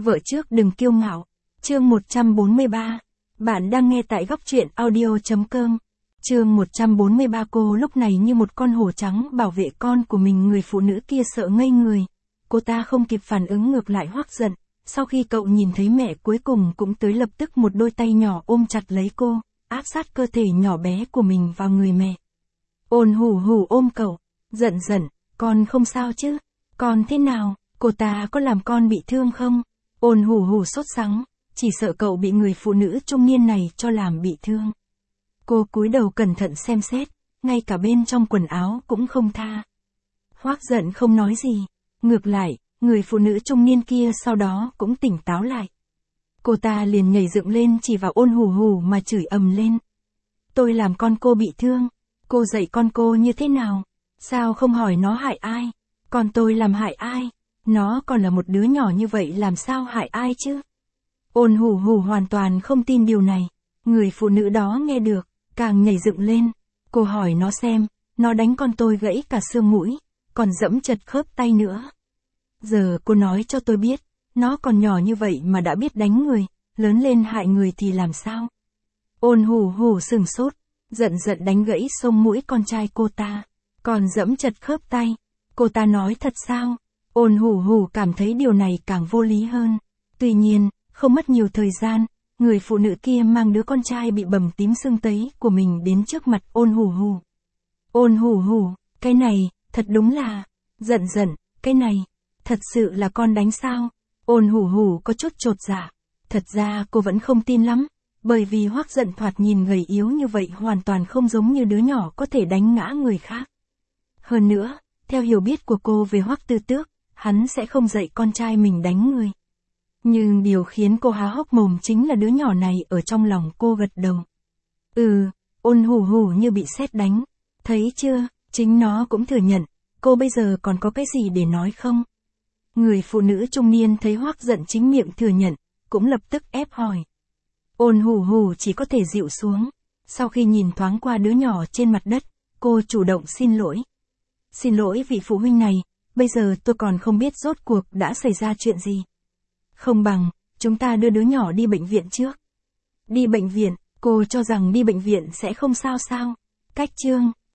Vợ trước đừng kiêu ngạo. Chương 143. Bạn đang nghe tại góc truyện audio.com. Chương 143. Cô lúc này như một con hổ trắng bảo vệ con của mình. Người phụ nữ kia sợ ngây người. Cô ta không kịp phản ứng ngược lại hoắc giận. Sau khi cậu nhìn thấy mẹ cuối cùng cũng tới, lập tức một đôi tay nhỏ ôm chặt lấy cô, áp sát cơ thể nhỏ bé của mình vào người mẹ. Ôn hù hù ôm cậu, giận giận, con không sao chứ? Con thế nào? Cô ta có làm con bị thương không? Ôn hù hù sốt sắng, chỉ sợ cậu bị người phụ nữ trung niên này cho làm bị thương. Cô cúi đầu cẩn thận xem xét, ngay cả bên trong quần áo cũng không tha. Hoắc giận không nói gì, ngược lại, người phụ nữ trung niên kia sau đó cũng tỉnh táo lại. Cô ta liền nhảy dựng lên chỉ vào ôn hù hù mà chửi ầm lên. Tôi làm con cô bị thương, cô dạy con cô như thế nào? Sao không hỏi nó hại ai? Con tôi làm hại ai? Nó còn là một đứa nhỏ như vậy làm sao hại ai chứ? Ôn hù hù hoàn toàn không tin điều này. Người phụ nữ đó nghe được, càng nhảy dựng lên. Cô hỏi nó xem, nó đánh con tôi gãy cả xương mũi, còn dẫm chật khớp tay nữa. Giờ cô nói cho tôi biết, nó còn nhỏ như vậy mà đã biết đánh người, lớn lên hại người thì làm sao? Ôn hù hù sừng sốt, giận giận đánh gãy xông mũi con trai cô ta, còn dẫm chật khớp tay. Cô ta nói thật sao? Ôn hù hù cảm thấy điều này càng vô lý hơn. Tuy nhiên, không mất nhiều thời gian, người phụ nữ kia mang đứa con trai bị bầm tím sưng tấy của mình đến trước mặt ôn hù hù. Ôn hù hù, cái này, thật đúng là, giận giận, cái này, thật sự là con đánh sao? Ôn hù hù có chút chột dạ. Thật ra cô vẫn không tin lắm, bởi vì Hoắc giận thoạt nhìn gầy yếu như vậy hoàn toàn không giống như đứa nhỏ có thể đánh ngã người khác. Hơn nữa, theo hiểu biết của cô về Hoắc Tư Tước, hắn sẽ không dạy con trai mình đánh người. Nhưng điều khiến cô há hốc mồm chính là đứa nhỏ này ở trong lòng cô gật đầu. Ôn hù hù như bị sét đánh. Thấy chưa, chính nó cũng thừa nhận, cô bây giờ còn có cái gì để nói không? Người phụ nữ trung niên thấy Hoắc giận chính miệng thừa nhận, cũng lập tức ép hỏi. Ôn hù hù chỉ có thể dịu xuống. Sau khi nhìn thoáng qua đứa nhỏ trên mặt đất, cô chủ động xin lỗi. Xin lỗi vị phụ huynh này, bây giờ tôi còn không biết rốt cuộc đã xảy ra chuyện gì. Không bằng, chúng ta đưa đứa nhỏ đi bệnh viện trước. Đi bệnh viện, cô cho rằng đi bệnh viện sẽ không sao sao? Cách chương,